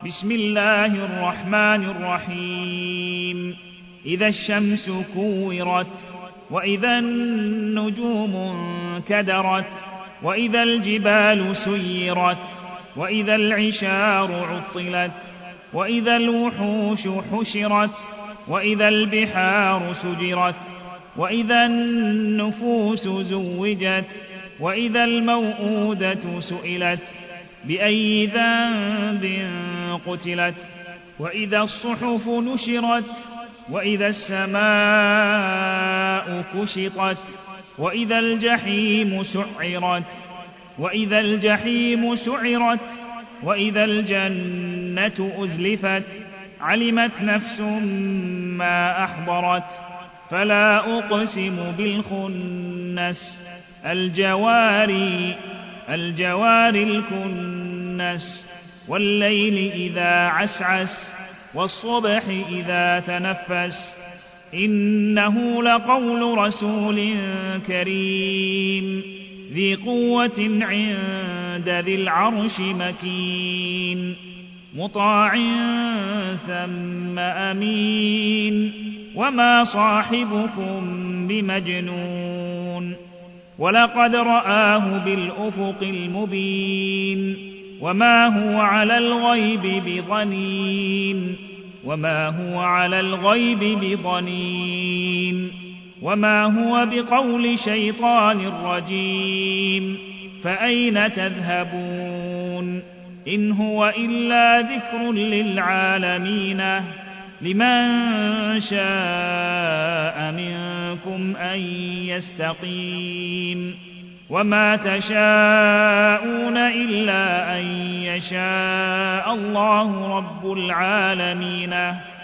بسم الله الرحمن الرحيم إذا الشمس كورت وإذا النجوم انكدرت وإذا الجبال سيرت وإذا العشار عطلت وإذا الوحوش حشرت وإذا البحار سجرت وإذا النفوس زوجت وإذا الموءودة سئلت بأي ذنب قتلت وإذا الصحف نشرت وإذا السماء كشطت وإذا الجحيم سعرت وإذا الجحيم سعرت وإذا الجنة أزلفت علمت نفس ما أحضرت فلا أقسم بالخنس الجوار الكنس والليل إذا عسعس والصبح إذا تنفس إنه لقول رسول كريم ذي قوة عند ذي العرش مكين مطاع ثم أمين وما صاحبكم بمجنون ولقد رآه بالأفق المبين وما هو على الغيب بضنين وما هو بقول شيطان رجيم فأين تذهبون إن هو إلا ذكر للعالمين لمن شاء منكم أن يستقيم وما تشاءون إلا أن يشاء الله رب العالمين